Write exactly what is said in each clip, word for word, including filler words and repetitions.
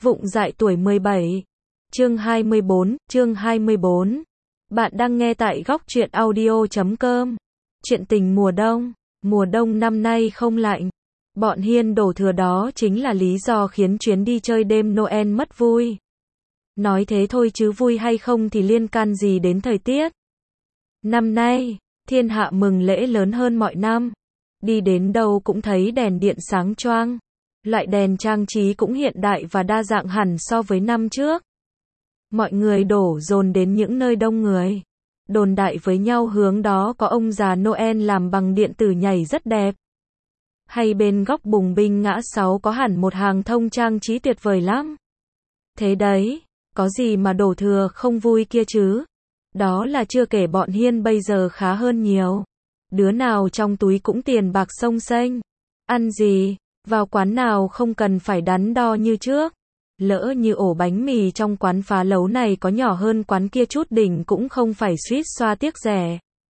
Vụng dại tuổi mười bảy. Chương hai mươi bốn, chương hai mươi bốn. Bạn đang nghe tại góc truyện audio chấm com. Chuyện tình mùa đông. Mùa đông năm nay không lạnh. Bọn Hiên đổ thừa đó chính là lý do khiến chuyến đi chơi đêm Noel mất vui. Nói thế thôi chứ vui hay không thì liên can gì đến thời tiết. Năm nay, thiên hạ mừng lễ lớn hơn mọi năm. Đi đến đâu cũng thấy đèn điện sáng choang. Loại đèn trang trí cũng hiện đại và đa dạng hẳn so với năm trước. Mọi người đổ dồn đến những nơi đông người. Đồn đại với nhau hướng đó có ông già Noel làm bằng điện tử nhảy rất đẹp. Hay bên góc Bùng Binh ngã sáu có hẳn một hàng thông trang trí tuyệt vời lắm. Thế đấy, có gì mà đổ thừa không vui kia chứ. Đó là chưa kể bọn Hiên bây giờ khá hơn nhiều. Đứa nào trong túi cũng tiền bạc xông xênh. Ăn gì, vào quán nào không cần phải đắn đo như trước. Lỡ như ổ bánh mì trong quán phá lấu này có nhỏ hơn quán kia chút đỉnh cũng không phải suýt xoa tiếc rẻ.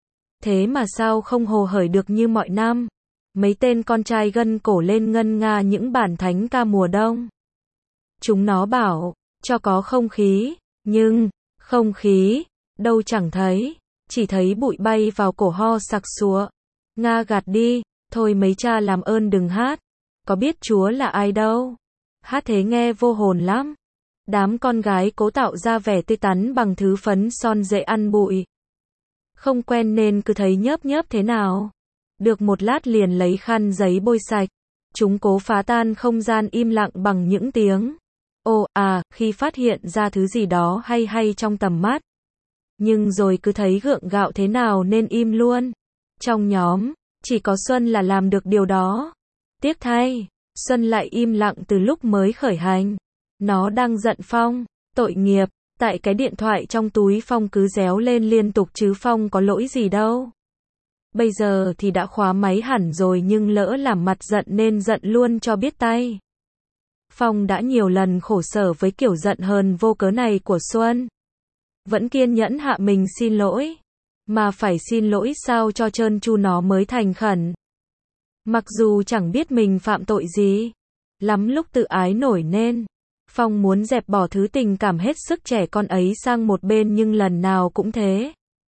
Thế mà sao không hồ hởi được như mọi năm. Mấy tên con trai gân cổ lên ngân nga những bản thánh ca mùa đông. Chúng nó bảo, cho có không khí, nhưng, không khí, đâu chẳng thấy, chỉ thấy bụi bay vào cổ ho sặc sụa. Nga gạt đi, thôi mấy cha làm ơn đừng hát, có biết Chúa là ai đâu. Hát thế nghe vô hồn lắm. Đám con gái cố tạo ra vẻ tươi tắn bằng thứ phấn son dễ ăn bụi. Không quen nên cứ thấy nhớp nhớp thế nào. Được một lát liền lấy khăn giấy bôi sạch. Chúng cố phá tan không gian im lặng bằng những tiếng ồ à khi phát hiện ra thứ gì đó hay hay trong tầm mắt. Nhưng rồi cứ thấy gượng gạo thế nào nên im luôn. Trong nhóm, chỉ có Xuân là làm được điều đó. Tiếc thay, Xuân lại im lặng từ lúc mới khởi hành. Nó đang giận Phong, tội nghiệp, tại cái điện thoại trong túi Phong cứ réo lên liên tục chứ Phong có lỗi gì đâu. Bây giờ thì đã khóa máy hẳn rồi nhưng lỡ làm mặt giận nên giận luôn cho biết tay. Phong đã nhiều lần khổ sở với kiểu giận hờn vô cớ này của Xuân. Vẫn kiên nhẫn hạ mình xin lỗi. Mà phải xin lỗi sao cho trơn tru nó mới thành khẩn. Mặc dù chẳng biết mình phạm tội gì. Lắm lúc tự ái nổi nên. Phong muốn dẹp bỏ thứ tình cảm hết sức trẻ con ấy sang một bên nhưng lần nào cũng thế.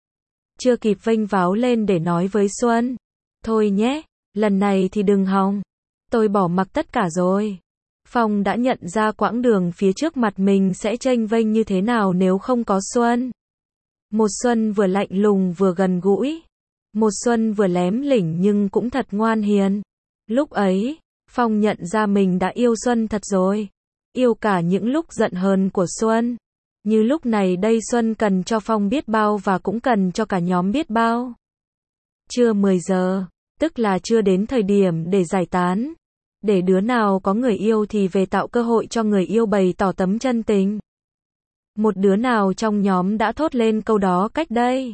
Chưa kịp vênh váo lên để nói với Xuân. Thôi nhé, lần này thì đừng hòng. Tôi bỏ mặc tất cả rồi. Phong đã nhận ra quãng đường phía trước mặt mình sẽ chênh vênh như thế nào nếu không có Xuân. Một Xuân vừa lạnh lùng vừa gần gũi. Một Xuân vừa lém lỉnh nhưng cũng thật ngoan hiền. Lúc ấy, Phong nhận ra mình đã yêu Xuân thật rồi. Yêu cả những lúc giận hờn của Xuân. Như lúc này đây Xuân cần cho Phong biết bao và cũng cần cho cả nhóm biết bao. Trưa mười giờ, tức là chưa đến thời điểm để giải tán. Để đứa nào có người yêu thì về tạo cơ hội cho người yêu bày tỏ tấm chân tình. Một đứa nào trong nhóm đã thốt lên câu đó cách đây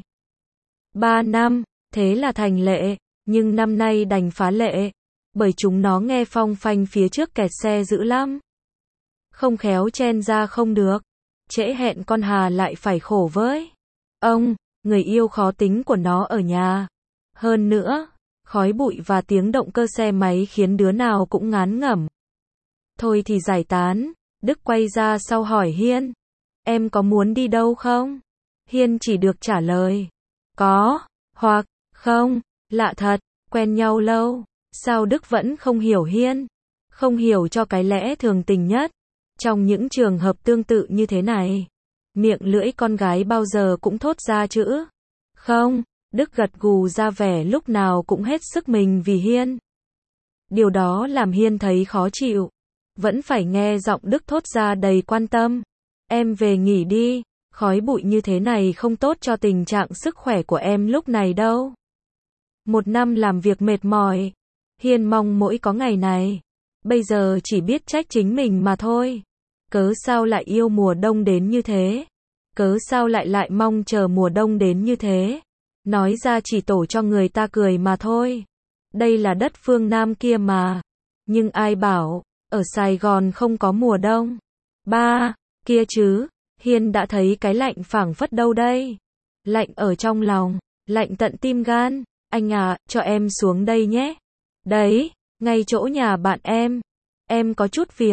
ba năm, thế là thành lệ, nhưng năm nay đành phá lệ, bởi chúng nó nghe Phong phanh phía trước kẹt xe dữ lắm. Không khéo chen ra không được, trễ hẹn con Hà lại phải khổ với ông, người yêu khó tính của nó ở nhà. Hơn nữa, khói bụi và tiếng động cơ xe máy khiến đứa nào cũng ngán ngẩm. Thôi thì giải tán, Đức quay ra sau hỏi Hiên. Em có muốn đi đâu không? Hiên chỉ được trả lời. Có, hoặc, không, lạ thật, quen nhau lâu. Sao Đức vẫn không hiểu Hiên? Không hiểu cho cái lẽ thường tình nhất. Trong những trường hợp tương tự như thế này, miệng lưỡi con gái bao giờ cũng thốt ra chữ không. Đức gật gù ra vẻ lúc nào cũng hết sức mình vì Hiên. Điều đó làm Hiên thấy khó chịu. Vẫn phải nghe giọng Đức thốt ra đầy quan tâm. Em về nghỉ đi, khói bụi như thế này không tốt cho tình trạng sức khỏe của em lúc này đâu. Một năm làm việc mệt mỏi. Hiên mong mỗi có ngày này. Bây giờ chỉ biết trách chính mình mà thôi. Cớ sao lại yêu mùa đông đến như thế? Cớ sao lại lại mong chờ mùa đông đến như thế? Nói ra chỉ tổ cho người ta cười mà thôi. Đây là đất phương Nam kia mà. Nhưng ai bảo, ở Sài Gòn không có mùa đông. Ba, kia chứ, Hiên đã thấy cái lạnh phảng phất đâu đây. Lạnh ở trong lòng, lạnh tận tim gan. Anh à, cho em xuống đây nhé. Đấy, ngay chỗ nhà bạn em. Em có chút việc.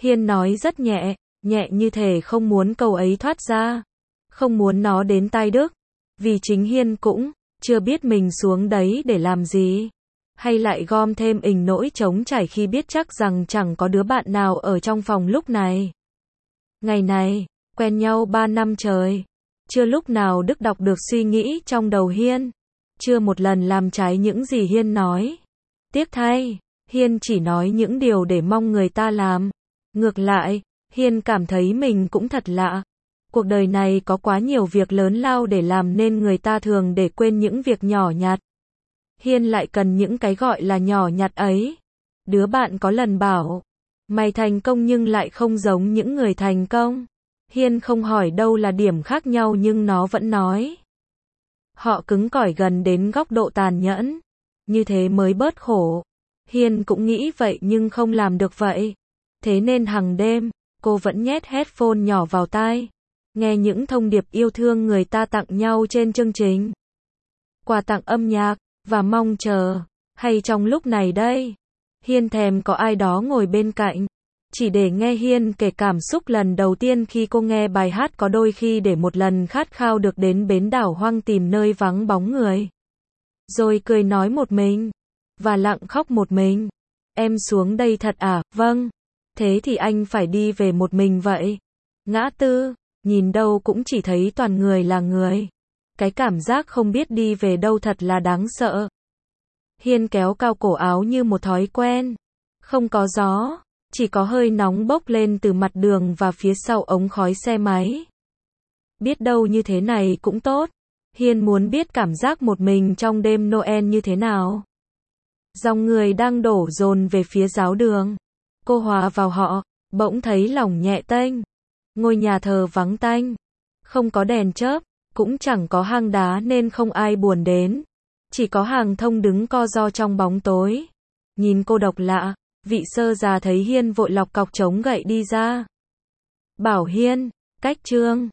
Hiên nói rất nhẹ, nhẹ như thể không muốn câu ấy thoát ra, không muốn nó đến tai Đức, vì chính Hiên cũng chưa biết mình xuống đấy để làm gì, hay lại gom thêm ình nỗi trống trải khi biết chắc rằng chẳng có đứa bạn nào ở trong phòng lúc này. Ngày này, quen nhau ba năm trời, chưa lúc nào Đức đọc được suy nghĩ trong đầu Hiên, chưa một lần làm trái những gì Hiên nói. Tiếc thay, Hiên chỉ nói những điều để mong người ta làm. Ngược lại, Hiên cảm thấy mình cũng thật lạ. Cuộc đời này có quá nhiều việc lớn lao để làm nên người ta thường để quên những việc nhỏ nhặt. Hiên lại cần những cái gọi là nhỏ nhặt ấy. Đứa bạn có lần bảo, mày thành công nhưng lại không giống những người thành công. Hiên không hỏi đâu là điểm khác nhau nhưng nó vẫn nói. Họ cứng cỏi gần đến góc độ tàn nhẫn. Như thế mới bớt khổ. Hiên cũng nghĩ vậy nhưng không làm được vậy. Thế nên hàng đêm, cô vẫn nhét headphone nhỏ vào tai, nghe những thông điệp yêu thương người ta tặng nhau trên chương trình, quà tặng âm nhạc, và mong chờ, hay trong lúc này đây, Hiên thèm có ai đó ngồi bên cạnh, chỉ để nghe Hiên kể cảm xúc lần đầu tiên khi cô nghe bài hát có đôi khi để một lần khát khao được đến bến đảo hoang tìm nơi vắng bóng người. Rồi cười nói một mình, và lặng khóc một mình. Em xuống đây thật à? Vâng. Thế thì anh phải đi về một mình vậy. Ngã tư, nhìn đâu cũng chỉ thấy toàn người là người. Cái cảm giác không biết đi về đâu thật là đáng sợ. Hiên kéo cao cổ áo như một thói quen. Không có gió, chỉ có hơi nóng bốc lên từ mặt đường và phía sau ống khói xe máy. Biết đâu như thế này cũng tốt. Hiên muốn biết cảm giác một mình trong đêm Noel như thế nào. Dòng người đang đổ dồn về phía giáo đường. Cô hòa vào họ, bỗng thấy lòng nhẹ tênh. Ngôi nhà thờ vắng tanh, không có đèn chớp, cũng chẳng có hang đá nên không ai buồn đến. Chỉ có hàng thông đứng co ro trong bóng tối. Nhìn cô độc lạ, vị sơ già thấy Hiên vội lọc cọc chống gậy đi ra. Bảo Hiên, cách trương,